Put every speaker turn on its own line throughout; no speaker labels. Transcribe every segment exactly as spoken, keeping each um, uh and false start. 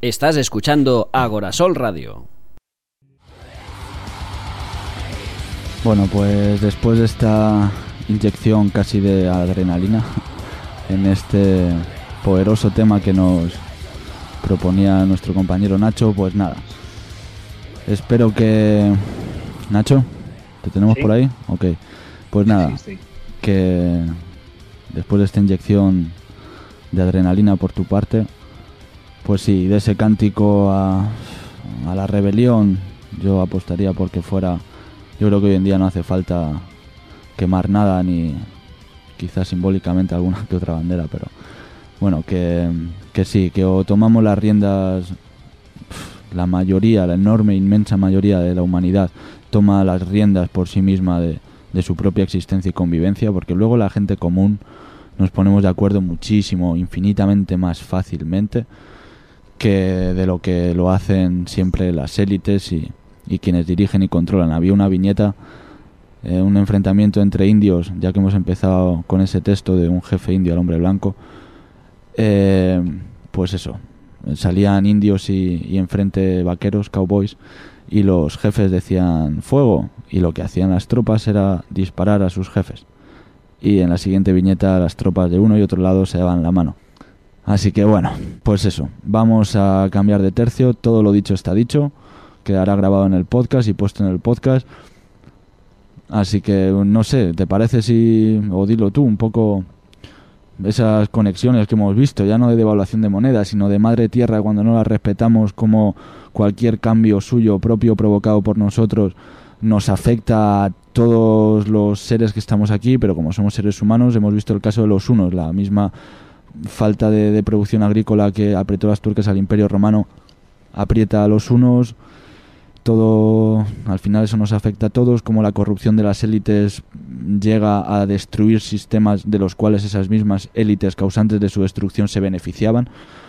Estás escuchando Agorasol Radio.
Bueno, pues después de esta inyección casi de adrenalina en este poderoso tema que nos proponía nuestro compañero Nacho, pues nada. Espero que... Nacho, ¿te tenemos
¿Sí?
por ahí? Ok. Pues nada,
Sí, sí.
que después de esta inyección de adrenalina por tu parte, pues sí, de ese cántico a, a la rebelión, yo apostaría porque fuera... Yo creo que hoy en día no hace falta quemar nada, ni quizás simbólicamente alguna que otra bandera, pero bueno, que, que sí, que o tomamos las riendas, la mayoría, la enorme, inmensa mayoría de la humanidad toma las riendas por sí misma de, de su propia existencia y convivencia, porque luego la gente común nos ponemos de acuerdo muchísimo, infinitamente más fácilmente que de lo que lo hacen siempre las élites y, y quienes dirigen y controlan. Había una viñeta, eh, un enfrentamiento entre indios, ya que hemos empezado con ese texto de un jefe indio al hombre blanco, eh, pues eso, salían indios y, y enfrente vaqueros, cowboys, y los jefes decían fuego, y lo que hacían las tropas era disparar a sus jefes. Y en la siguiente viñeta las tropas de uno y otro lado se daban la mano. Así que bueno, pues eso, vamos a cambiar de tercio, todo lo dicho está dicho, quedará grabado en el podcast y puesto en el podcast. Así que no sé, ¿te parece si, o dilo tú, un poco esas conexiones que hemos visto, ya no de devaluación de moneda, sino de madre tierra cuando no la respetamos, como cualquier cambio suyo propio provocado por nosotros nos afecta a todos los seres que estamos aquí, pero como somos seres humanos, hemos visto el caso de los hunos, la misma falta de, de producción agrícola que apretó las tuercas al Imperio Romano aprieta a los hunos. Todo, al final eso nos afecta a todos, como la corrupción de las élites llega a destruir sistemas de los cuales esas mismas élites causantes de su destrucción se beneficiaban.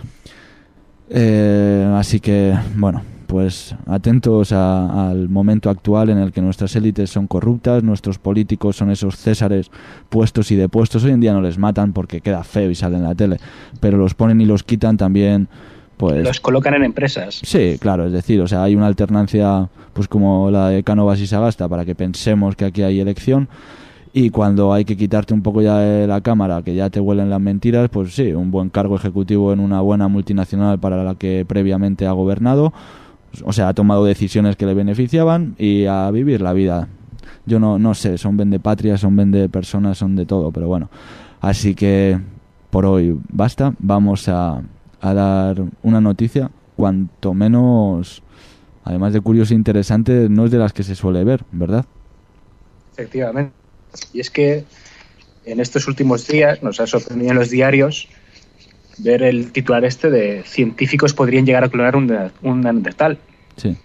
Eh, así que, bueno, pues atentos a, al momento actual en el que nuestras élites son corruptas, nuestros políticos son esos césares puestos y depuestos. Hoy en día no les matan porque queda feo y sale en la tele, pero los ponen y los quitan también. Pues,
los colocan en empresas.
Sí, claro, es decir, o sea, hay una alternancia pues como la de Cánovas y Sagasta para que pensemos que aquí hay elección, y cuando hay que quitarte un poco ya de la cámara, que ya te huelen las mentiras, pues sí, un buen cargo ejecutivo en una buena multinacional para la que previamente ha gobernado, o sea, ha tomado decisiones que le beneficiaban, y a vivir la vida. Yo no, no sé, son vendepatrias, son vende personas, son de todo, pero bueno. Así que por hoy basta, vamos a... a dar una noticia cuanto menos, además de curiosa e interesante, no es de las que se suele ver, ¿verdad?
Efectivamente. Y es que en estos últimos días nos ha sorprendido en los diarios ver el titular este de científicos podrían llegar a clonar un, un neandertal.
Sí.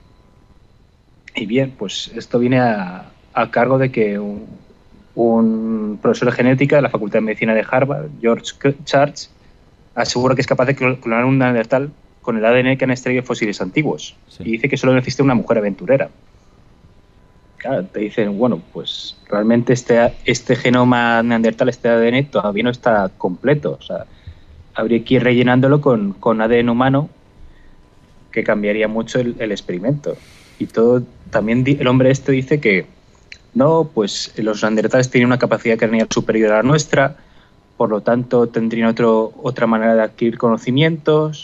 Y bien, pues esto viene a, a cargo de que un, un profesor de genética de la Facultad de Medicina de Harvard, George Church, asegura que es capaz de clonar un neandertal con el A D N que han extraído fósiles antiguos. Sí. Y dice que solo necesita una mujer aventurera. Claro, te dicen, bueno, pues realmente este, este genoma neandertal, este A D N, todavía no está completo. O sea, habría que ir rellenándolo con, con A D N humano, que cambiaría mucho el, el experimento. Y todo, también el hombre este dice que no, pues los neandertales tienen una capacidad craneal superior a la nuestra, por lo tanto tendrían otro, otra manera de adquirir conocimientos.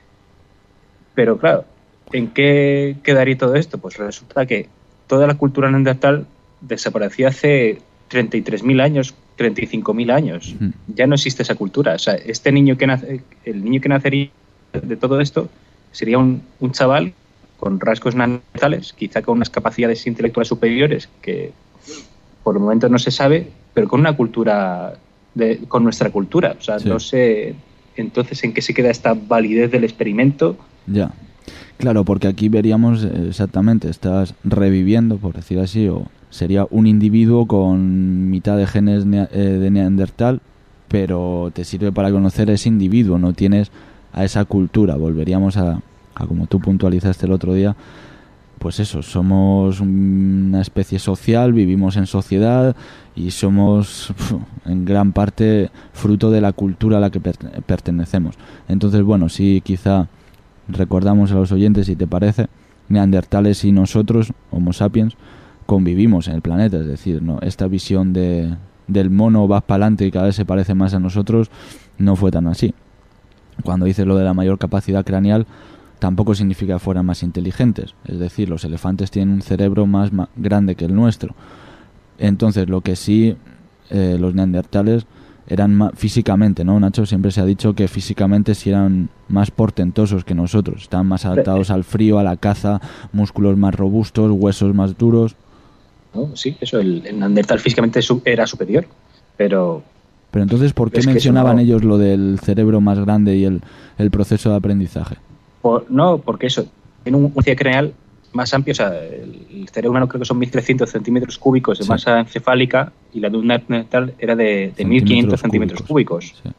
Pero claro, ¿en qué quedaría todo esto? Pues resulta que toda la cultura neandertal desapareció hace treinta y tres mil años, treinta y cinco mil años. Mm. Ya no existe esa cultura. O sea, este niño que nace, el niño que nacería de todo esto sería un, un chaval con rasgos neandertales, quizá con unas capacidades intelectuales superiores que por el momento no se sabe, pero con una cultura... De, con nuestra cultura, o sea, sí. No sé entonces en qué se queda esta validez del experimento.
Ya, claro, porque aquí veríamos exactamente, estás reviviendo, por decir así, o sería un individuo con mitad de genes ne- eh, de neandertal, pero te sirve para conocer a ese individuo, no tienes a esa cultura. Volveríamos a, a como tú puntualizaste el otro día, pues eso, somos una especie social, vivimos en sociedad y somos en gran parte fruto de la cultura a la que per- pertenecemos. Entonces, bueno, sí, quizá recordamos a los oyentes, si te parece, neandertales y nosotros, Homo sapiens, convivimos en el planeta, es decir, no, esta visión de, del mono va para adelante y cada vez se parece más a nosotros, no fue tan así. Cuando dices lo de la mayor capacidad craneal, tampoco significa que fueran más inteligentes, es decir, los elefantes tienen un cerebro más, más grande que el nuestro. Entonces, lo que sí, eh, los neandertales eran más, físicamente, ¿no, Nacho? Siempre se ha dicho que físicamente sí eran más portentosos que nosotros, estaban más adaptados al frío, a la caza, músculos más robustos, huesos más duros.
No, sí, eso, el, el neandertal físicamente era superior, pero...
Pero entonces, ¿por qué mencionaban no... ellos lo del cerebro más grande y el, el proceso de aprendizaje?
Por, no, porque eso, tiene un un craneal más amplio, o sea, el, el cerebro humano creo que son mil trescientos centímetros cúbicos de sí. masa encefálica y la de un neandertal era de, de mil quinientos centímetros cúbicos. Sí.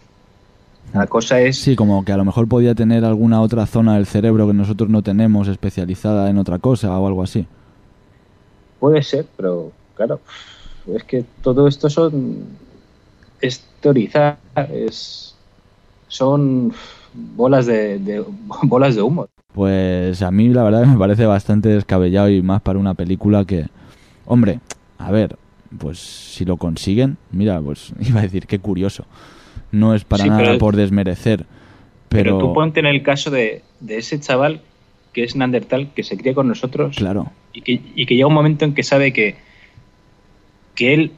La cosa es...
Sí, como que a lo mejor podía tener alguna otra zona del cerebro que nosotros no tenemos especializada en otra cosa o algo así.
Puede ser, pero claro, es que todo esto son... es teorizar, es... son bolas de, de bolas de humo.
Pues a mí la verdad me parece bastante descabellado y más para una película que... Hombre, a ver, pues si lo consiguen, mira, pues iba a decir, qué curioso. No es para sí, nada por desmerecer, pero...
Pero tú ponte en el caso de, de ese chaval que es neandertal, que se cría con nosotros,
claro,
y que, y que llega un momento en que sabe que, que él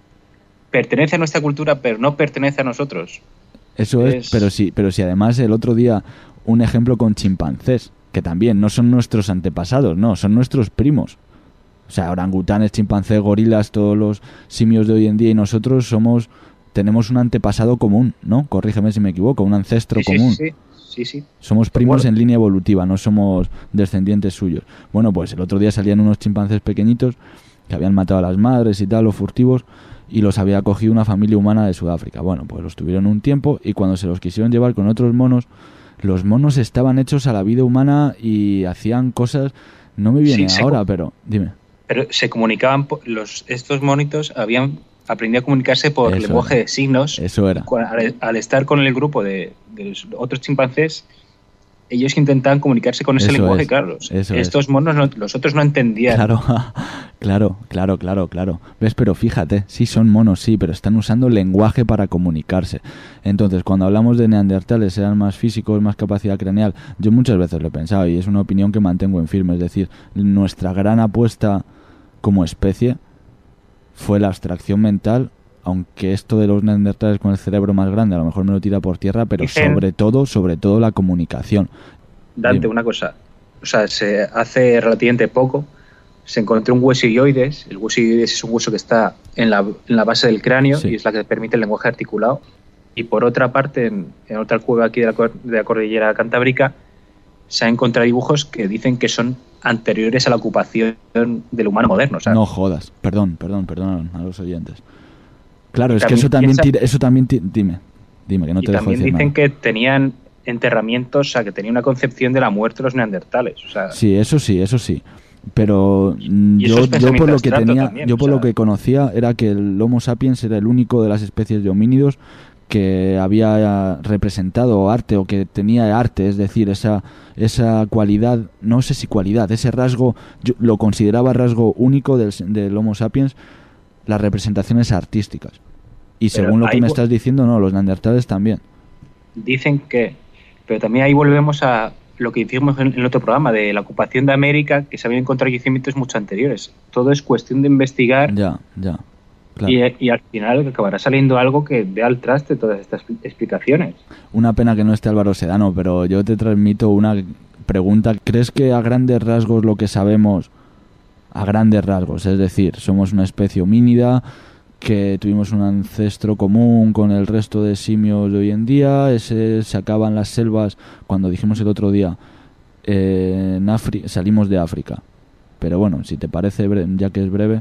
pertenece a nuestra cultura, pero no pertenece a nosotros.
Eso es, es pero sí, pero si además el otro día un ejemplo con chimpancés, que también no son nuestros antepasados, no, son nuestros primos. O sea, orangutanes, chimpancés, gorilas, todos los simios de hoy en día y nosotros somos, tenemos un antepasado común, ¿no? Corrígeme si me equivoco, un ancestro
sí,
común.
Sí, sí, sí, sí.
Somos primos en línea evolutiva, no somos descendientes suyos. Bueno, pues el otro día salían unos chimpancés pequeñitos que habían matado a las madres y tal, los furtivos, y los había cogido una familia humana de Sudáfrica. Bueno, pues los tuvieron un tiempo y cuando se los quisieron llevar con otros monos, los monos estaban hechos a la vida humana y hacían cosas, no me viene sí, ahora, pero dime.
Pero se comunicaban, los estos monitos habían aprendido a comunicarse por
eso
lenguaje
era.
de signos.
Eso era.
Al, al estar con el grupo de, de los otros chimpancés, ellos intentaban comunicarse con ese
eso
lenguaje,
es,
claro.
Eso
estos
es.
monos, no, los otros no entendían.
Claro, claro, claro, claro, claro. ¿Ves? Pero fíjate, sí son monos, sí, pero están usando lenguaje para comunicarse. Entonces, cuando hablamos de neandertales, eran más físicos, más capacidad craneal, yo muchas veces lo he pensado y es una opinión que mantengo en firme. Es decir, nuestra gran apuesta como especie fue la abstracción mental, aunque esto de los neandertales con el cerebro más grande a lo mejor me lo tira por tierra, pero Dicen, sobre todo, sobre todo la comunicación.
Dante, Dime. Una cosa, o sea, se hace relativamente poco se encontró un hueso ioides. El hueso ioides es un hueso que está en la, en la base del cráneo sí. y es la que permite el lenguaje articulado. Y por otra parte, en, en otra cueva aquí de la, de la cordillera cantábrica, se han encontrado dibujos que dicen que son anteriores a la ocupación del humano moderno. O sea,
no jodas, perdón, perdón, perdón a los oyentes. Claro, es que eso también, piensa, tira, eso también tira, dime, dime, que no te dejo decir nada.
También dicen que tenían enterramientos, o sea, que tenían una concepción de la muerte de los neandertales. O sea,
sí, eso sí, eso sí. Pero yo, yo por lo que tenía, también, yo por o sea, lo que conocía era que el Homo sapiens era el único de las especies de homínidos que había representado arte o que tenía arte, es decir, esa esa cualidad, no sé si cualidad, ese rasgo, yo lo consideraba rasgo único del, del Homo sapiens, las representaciones artísticas. Y pero según lo que me estás diciendo, no, los neandertales también.
Dicen que, pero también ahí volvemos a lo que hicimos en el otro programa, de la ocupación de América, que se habían encontrado yacimientos mucho anteriores. Todo es cuestión de investigar.
Ya, ya. Claro.
Y, y al final acabará saliendo algo que dé al traste todas estas explicaciones.
Una pena que no esté Álvaro Sedano, pero yo te transmito una pregunta. ¿Crees que a grandes rasgos lo que sabemos, a grandes rasgos, es decir, somos una especie homínida, que tuvimos un ancestro común con el resto de simios de hoy en día, ese se acaban las selvas, cuando dijimos el otro día, eh, en Afri- salimos de África? Pero bueno, si te parece, bre- ya que es breve,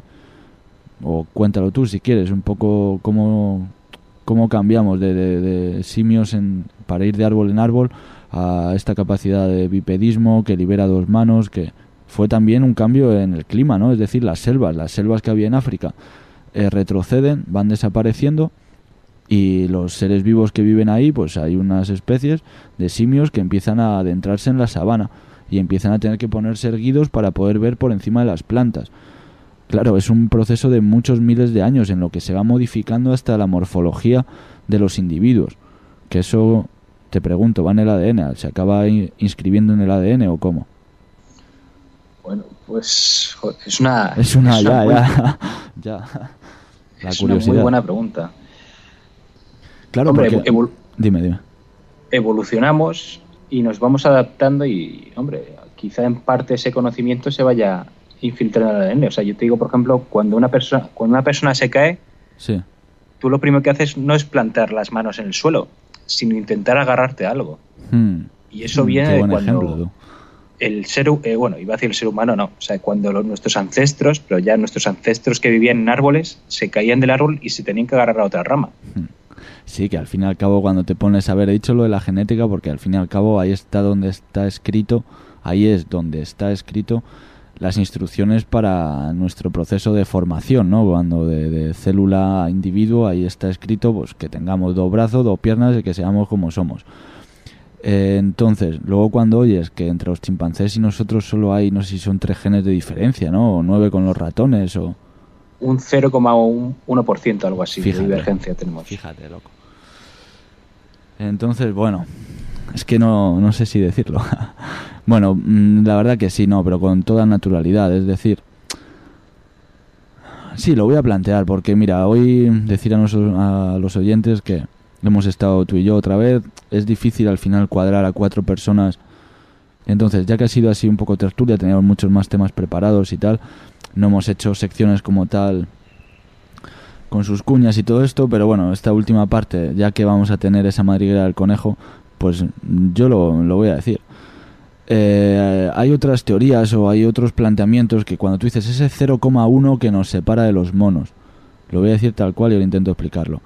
o cuéntalo tú si quieres, un poco cómo, cómo cambiamos de, de, de simios en, para ir de árbol en árbol a esta capacidad de bipedismo que libera dos manos, que fue también un cambio en el clima, ¿no? Es decir, las selvas, las selvas que había en África eh, retroceden, van desapareciendo Y los seres vivos que viven ahí, pues hay unas especies de simios que empiezan a adentrarse en la sabana y empiezan a tener que ponerse erguidos para poder ver por encima de las plantas. Claro, es un proceso de muchos miles de años en lo que se va modificando hasta la morfología de los individuos. Que eso, te pregunto, ¿va en el A D N? ¿Se acaba inscribiendo en el A D N o cómo?
Bueno, pues joder, es una...
Es una,
es
ya,
una muy,
ya, ya. La
es
curiosidad.
una muy buena pregunta.
Claro,
hombre,
porque...
evol-
Dime, dime.
Evolucionamos y nos vamos adaptando y, hombre, quizá en parte ese conocimiento se vaya infiltrando en el A D N. O sea, yo te digo, por ejemplo, cuando una persona, cuando una persona se cae,
Sí.
tú lo primero que haces no es plantar las manos en el suelo, sino intentar agarrarte a algo.
Hmm.
Y eso
Hmm,
viene
qué
de
buen
cuando
ejemplo, tú.
el ser, hu- eh, bueno, iba a decir el ser humano, no, o sea, cuando los, nuestros ancestros, pero ya nuestros ancestros que vivían en árboles, se caían del árbol y se tenían que agarrar a otra rama.
Sí, que al fin y al cabo cuando te pones a ver, he dicho lo de la genética porque al fin y al cabo ahí está donde está escrito, ahí es donde está escrito las instrucciones para nuestro proceso de formación, ¿no? Cuando de, de célula a individuo, ahí está escrito pues que tengamos dos brazos, dos piernas y que seamos como somos. Eh, entonces, luego cuando oyes que entre los chimpancés y nosotros solo hay, no sé si son tres genes de diferencia, ¿no? O nueve con los ratones o...
Un cero coma uno por ciento, algo así,
Fíjate.
de divergencia tenemos.
Fíjate, loco. Entonces, bueno, es que no, no sé si decirlo. Bueno, la verdad que sí, no, pero con toda naturalidad. Es decir, sí, lo voy a plantear porque, mira, hoy decir a, nuestros, a los oyentes que hemos estado tú y yo otra vez, es difícil al final cuadrar a cuatro personas. Entonces, ya que ha sido así un poco tertulia, teníamos muchos más temas preparados y tal, no hemos hecho secciones como tal con sus cuñas y todo esto, pero bueno, esta última parte, ya que vamos a tener esa madriguera del conejo, pues yo lo, lo voy a decir. Eh, hay otras teorías o hay otros planteamientos que cuando tú dices ese cero coma uno que nos separa de los monos, lo voy a decir tal cual y ahora intento explicarlo.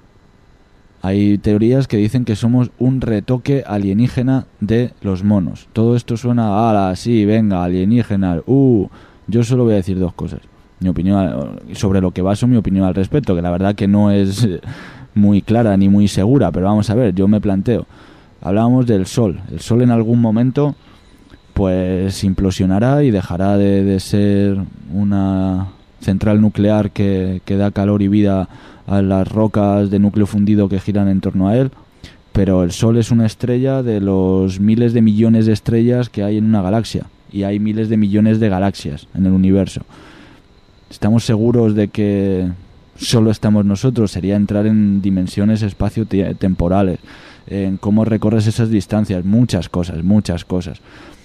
Hay teorías que dicen que somos un retoque alienígena de los monos. Todo esto suena, ala, sí, venga, alienígena, uh, yo solo voy a decir dos cosas. Mi opinión sobre lo que baso mi opinión al respecto, que la verdad que no es muy clara ni muy segura, pero vamos a ver, yo me planteo. Hablábamos del Sol. El Sol en algún momento pues implosionará y dejará de, de ser una central nuclear que, que da calor y vida a las rocas de núcleo fundido que giran en torno a él, pero el Sol es una estrella de los miles de millones de estrellas que hay en una galaxia, y hay miles de millones de galaxias en el universo. ¿Estamos seguros de que solo estamos nosotros? Sería entrar en dimensiones espacio-temporales, en cómo recorres esas distancias, muchas cosas, muchas cosas.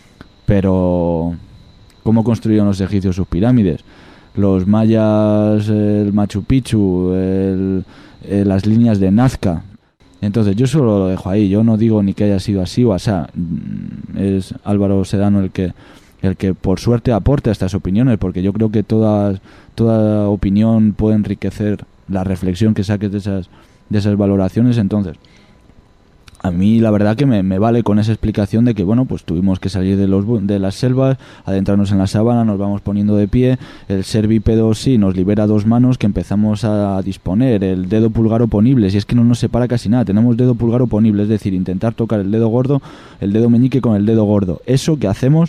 Pero, ¿cómo construyeron los egipcios sus pirámides? Los mayas, el Machu Picchu, el, el, las líneas de Nazca. Entonces, yo solo lo dejo ahí. Yo no digo ni que haya sido así o así. Es Álvaro Sedano el que... el que por suerte aporte estas opiniones, porque yo creo que toda, toda opinión puede enriquecer la reflexión que saques de esas, de esas valoraciones. Entonces, a mí la verdad que me, me vale con esa explicación de que, bueno, pues tuvimos que salir de, los, de las selvas, adentrarnos en la sabana, nos vamos poniendo de pie, el ser bípedo sí nos libera dos manos que empezamos a disponer, el dedo pulgar oponible, si es que no nos separa casi nada, tenemos dedo pulgar oponible, es decir, intentar tocar el dedo gordo, el dedo meñique con el dedo gordo. Eso que hacemos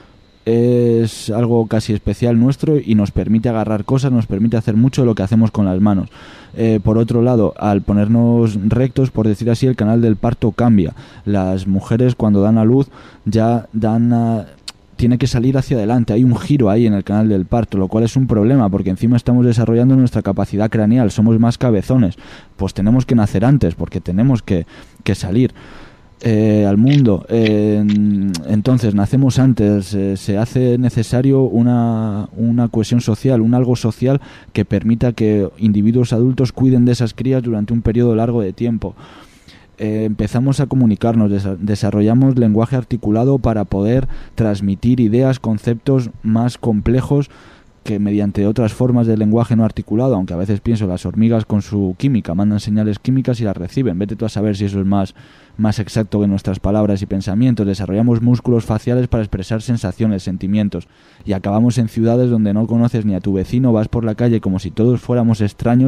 es algo casi especial nuestro y nos permite agarrar cosas, nos permite hacer mucho de lo que hacemos con las manos. Eh, por otro lado, al ponernos rectos, por decir así, el canal del parto cambia. Las mujeres cuando dan a luz ya dan a... tiene que salir hacia adelante, hay un giro ahí en el canal del parto, lo cual es un problema porque encima estamos desarrollando nuestra capacidad craneal, somos más cabezones, pues tenemos que nacer antes porque tenemos que, que salir Eh, al mundo. Eh, entonces nacemos antes, eh, se hace necesario una, una cohesión social, un algo social que permita que individuos adultos cuiden de esas crías durante un periodo largo de tiempo. Eh, empezamos a comunicarnos, desa- desarrollamos lenguaje articulado para poder transmitir ideas, conceptos más complejos que mediante otras formas de lenguaje no articulado, aunque a veces pienso las hormigas con su química mandan señales químicas y las reciben. Vete tú a saber si eso es más, más exacto que nuestras palabras y pensamientos. Desarrollamos músculos faciales para expresar sensaciones, sentimientos, y acabamos en ciudades donde no conoces ni a tu vecino, vas por la calle como si todos fuéramos extraños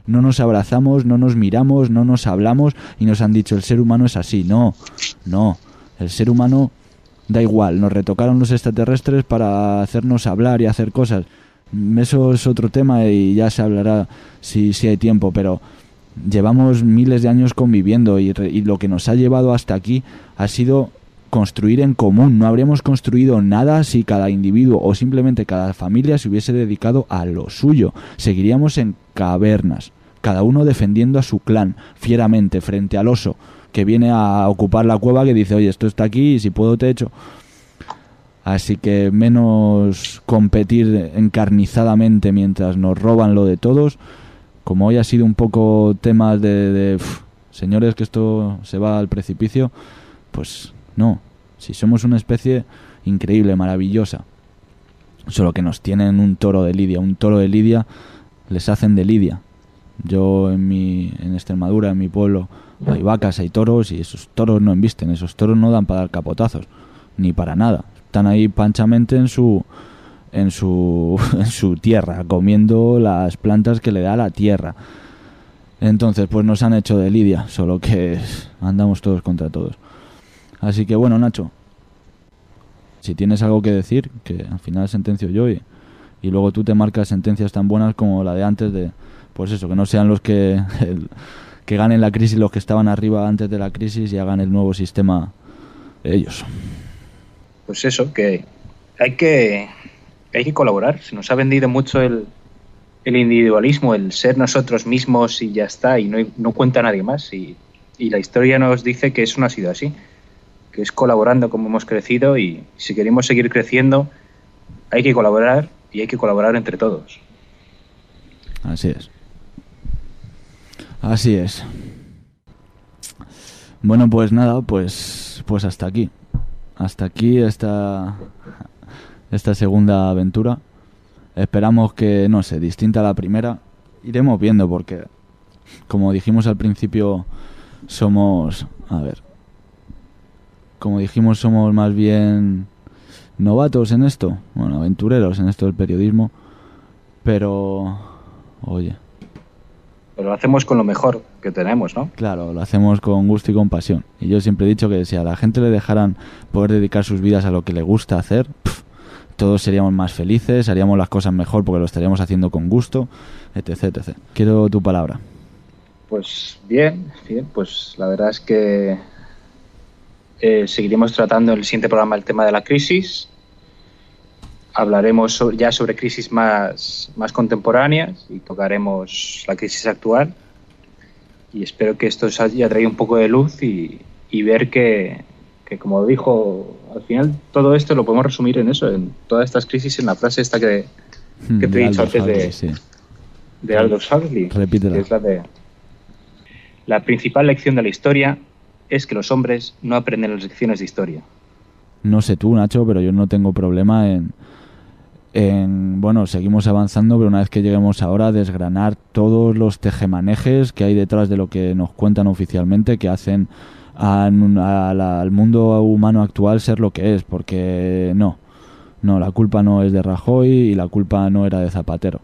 no nos abrazamos, no nos miramos, no nos hablamos y nos han dicho el ser humano es así. No, no, el ser humano da igual, nos retocaron los extraterrestres para hacernos hablar y hacer cosas. Eso es otro tema y ya se hablará si, si hay tiempo, pero llevamos miles de años conviviendo y, y lo que nos ha llevado hasta aquí ha sido construir en común. No habríamos construido nada si cada individuo o simplemente cada familia se hubiese dedicado a lo suyo. Seguiríamos en cavernas, cada uno defendiendo a su clan fieramente frente al oso que viene a ocupar la cueva, que dice, oye, esto está aquí y si puedo te echo. Así que menos competir encarnizadamente mientras nos roban lo de todos. Como hoy ha sido un poco temas de, de uff, señores, que esto se va al precipicio, pues no. Si somos una especie increíble, maravillosa, solo que nos tienen un toro de lidia. Un toro de lidia les hacen de lidia. Yo en mi en Extremadura, en mi pueblo, hay vacas, hay toros y esos toros no embisten. Esos toros no dan para dar capotazos, ni para nada. Están ahí panchamente en su en su en su tierra, comiendo las plantas que le da la tierra. Entonces, pues nos han hecho de lidia, solo que andamos todos contra todos. Así que bueno, Nacho, si tienes algo que decir, que al final sentencio yo y, y luego tú te marcas sentencias tan buenas como la de antes de, pues eso, que no sean los que el, que ganen la crisis los que estaban arriba antes de la crisis y hagan el nuevo sistema ellos.
Pues eso, que hay que hay que colaborar. Se nos ha vendido mucho el, el individualismo, el ser nosotros mismos y ya está, y no, no cuenta nadie más. Y, y la historia nos dice que eso no ha sido así, que es colaborando como hemos crecido, y si queremos seguir creciendo hay que colaborar y hay que colaborar entre todos.
Así es. Así es. Bueno, pues nada, pues pues hasta aquí. Hasta aquí esta, esta segunda aventura. Esperamos que, no sé, distinta a la primera. Iremos viendo porque, como dijimos al principio, somos... A ver... Como dijimos, somos más bien novatos en esto. Bueno, aventureros en esto del periodismo. Pero... Oye...
Pero lo hacemos con lo mejor que tenemos, ¿no?
Claro, lo hacemos con gusto y con pasión. Y yo siempre he dicho que si a la gente le dejaran poder dedicar sus vidas a lo que le gusta hacer, pff, todos seríamos más felices, haríamos las cosas mejor porque lo estaríamos haciendo con gusto, etc, etcétera. Quiero tu palabra.
Pues bien, bien, pues la verdad es que eh, seguiremos tratando en el siguiente programa el tema de la crisis. Hablaremos sobre, ya sobre crisis más, más contemporáneas y tocaremos la crisis actual. Y espero que esto os haya traído un poco de luz y, y ver que, que, como dijo, al final todo esto lo podemos resumir en eso, en todas estas crisis, en la frase esta que, que te he dicho antes de, sí. de Aldous Huxley.
Repítela.
Que es la de: la principal lección de la historia es que los hombres no aprenden las lecciones de historia.
No sé tú, Nacho, pero yo no tengo problema en... En, bueno, seguimos avanzando, pero una vez que lleguemos ahora a desgranar todos los tejemanejes que hay detrás de lo que nos cuentan oficialmente, que hacen a, a la, al mundo humano actual ser lo que es, porque no, no, la culpa no es de Rajoy y la culpa no era de Zapatero.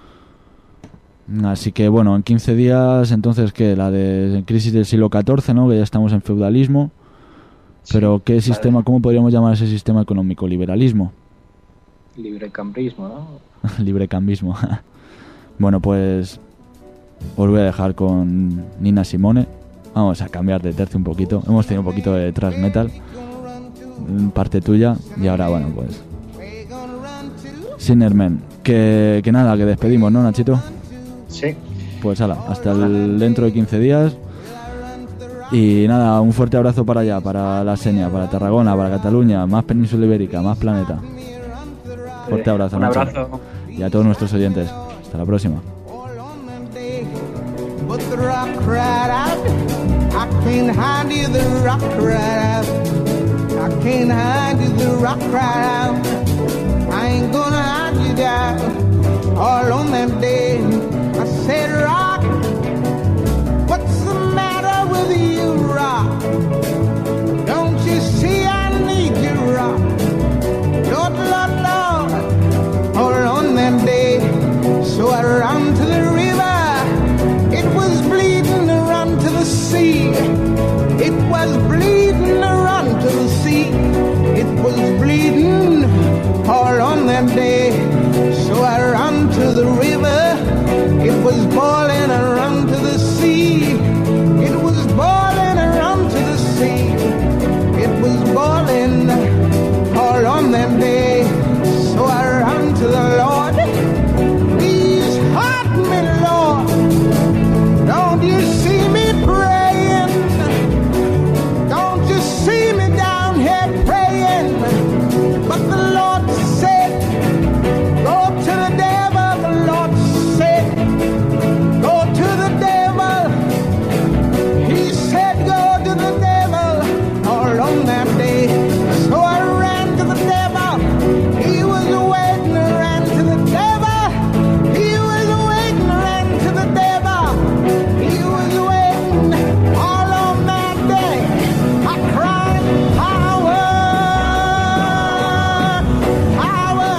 Así que bueno, en quince días, entonces, ¿qué? La de crisis del siglo catorce, ¿no? Que ya estamos en feudalismo, pero ¿qué sistema, cómo podríamos llamar ese sistema económico? ¿Liberalismo?
Librecambismo, ¿no?
Librecambismo. Bueno, pues os voy a dejar con Nina Simone. Vamos a cambiar de tercio un poquito. Hemos tenido un poquito de thrash metal, parte tuya, y ahora, bueno, pues Sinnerman. Que, que nada, que despedimos, ¿no, Nachito?
Sí.
Pues hala, hasta el, dentro de quince días. Y nada, un fuerte abrazo para allá, para la Seña, para Tarragona, para Cataluña, más península ibérica, más planeta. Fuerte abrazo,
un
Nacho.
abrazo.
Y a todos nuestros oyentes. Hasta la próxima.
So I ran to the river was boiling around to the sea. It was boiling around to the sea. It was boiling all on that day. So I ran to the Lord. Please help me, Lord. Don't you see me praying? Don't you see me down here praying? But the Lord said, go to the devil. The Lord said, go to the devil. He said, go to the devil all on that day. So I ran to the devil. He was waiting, ran to the devil. He was waiting, ran to the devil. He was waiting all on that day. I cried, power, power.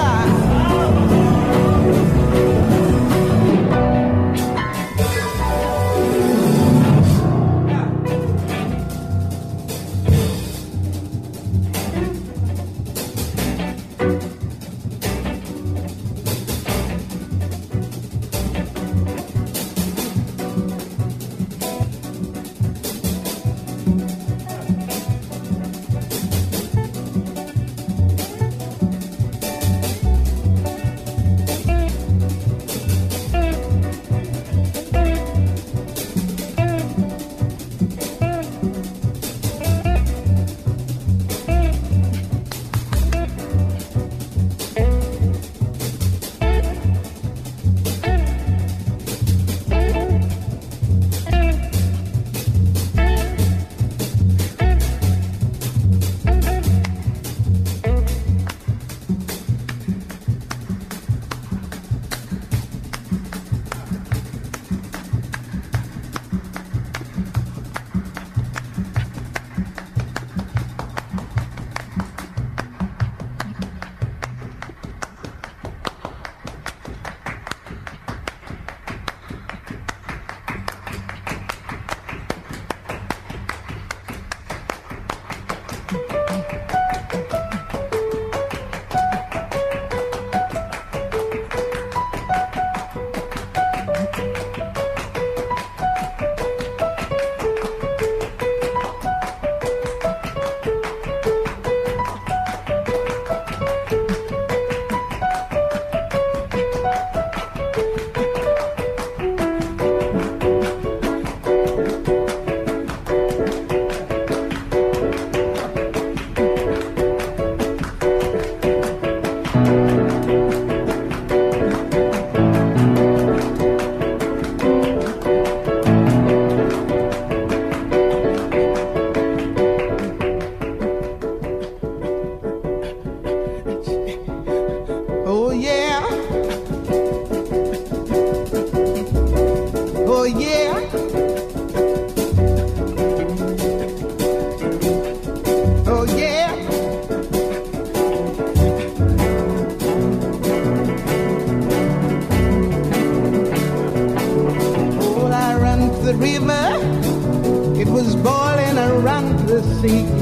Oh yeah. Oh yeah. Oh yeah. Oh, I ran to the river. It was boiling. I ran to the sea.